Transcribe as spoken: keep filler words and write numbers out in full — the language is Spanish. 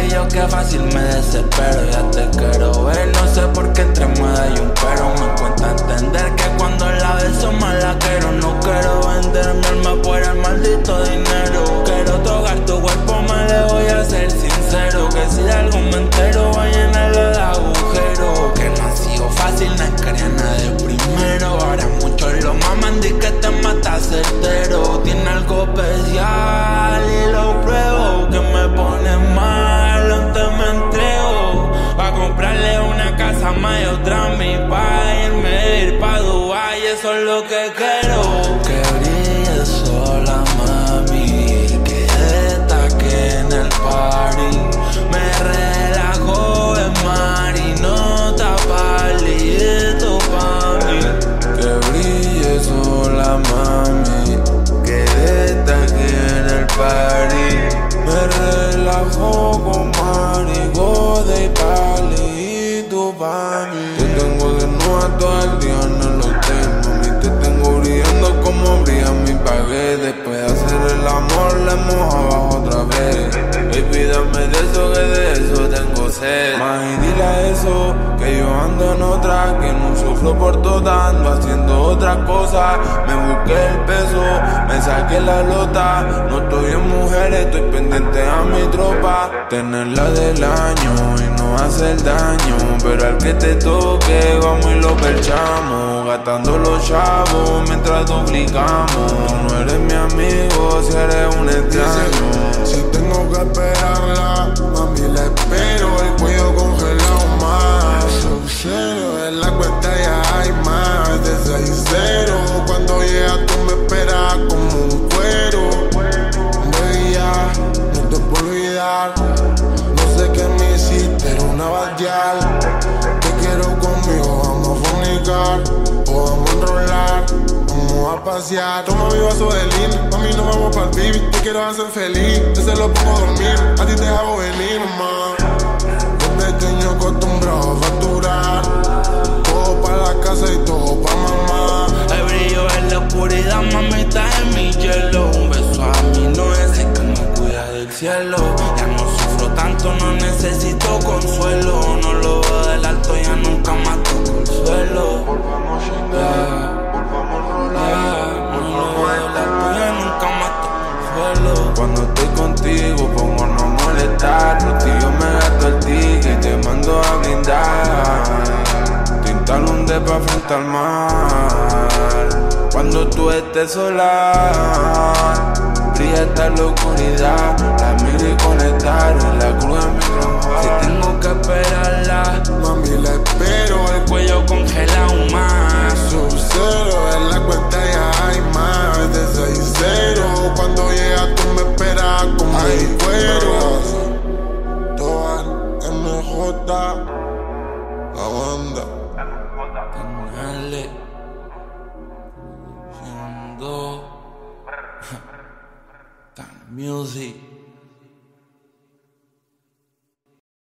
y yo que fácil me desespero. Ya te quiero ver, no sé por qué entre muda y un pero. Me cuesta entender que cuando la beso más la quiero. No quiero vender mi alma por el maldito dinero. Quiero tocar tu cuerpo, me le voy a ser sincero. Que si de algo me entero, voy a llenarlo de agujeros. Que no ha sido fácil, no es nada de primero. Ahora muchos lo maman, di que te mata certero. Tiene algo especial y lo pruebo. Que me pone mal, antes me entrego. Pa' comprarle una casa más y otra a mi pa' irme ir pa' Dubai, eso es lo que quiero. Que brille sola, mami, que destaque en el party. Me relajo en mar y no tapalito pa' mí. Que brille sola, mami, que destaque en el party. Me relajo con marigo de palito pa' mí. Te tengo desnuda todo el día en el hotel, mami. Te tengo brillando como brilla mi pagué. Después de hacer el amor le mojo abajo otra vez. Baby, dame de eso, que de eso tengo sed. Mami, dile a eso, que yo ando en otra, que no sufro por todas, ando haciendo otra cosa. Me busqué el peso, me saqué la lota. No estoy en mujeres, estoy pendiente a mi tropa. Tenerla del año y no hacer daño, pero al que te toque vamos y lo perchamos. Gastando los chavos mientras duplicamos. Tú no eres mi amigo si eres un extraño. Si tengo que esperarla, mami la espero. El cuello congelado más. Cero en la cuenta ya hay más de seis cero. Cuando llegas tú me esperas como un cuero. Bella, no te puedo olvidar. No sé qué me hiciste, era una batial. Te quiero conmigo, vamos a fornicar o vamos a enrolar, vamos a pasear. Toma mi vaso de lean, mami nos vamos pa'l baby. Te quiero hacer feliz, yo se lo pongo a dormir. A ti te hago venir, mamá. Desde pequeño acostumbrado a facturar. Todo pa' la casa y todo pa' mamá. El brillo en la oscuridad, mami, está en mi hielo. Un beso a mí no es el que me cuida del cielo. Ya no sufro tanto, no necesito consuelo. No lo veo del alto, ya nunca más toco el suelo. Yeah. Cuando estoy contigo pongo a no molestar. Los tíos me gasto el ticket y te mando a brindar. Te instalo un depa frente al mar. Cuando tú estés sola, brilla esta la oscuridad. La miro y conectar en la cruz en mi tronco. Si tengo que esperarla, mami la espero. el cuello congelado más. Sub-cero en la cuenta ya hay más de seis cero. Cuando llegas tú me esperas como el cuero. Toan, M J, la banda. Canales siendo Tan Music.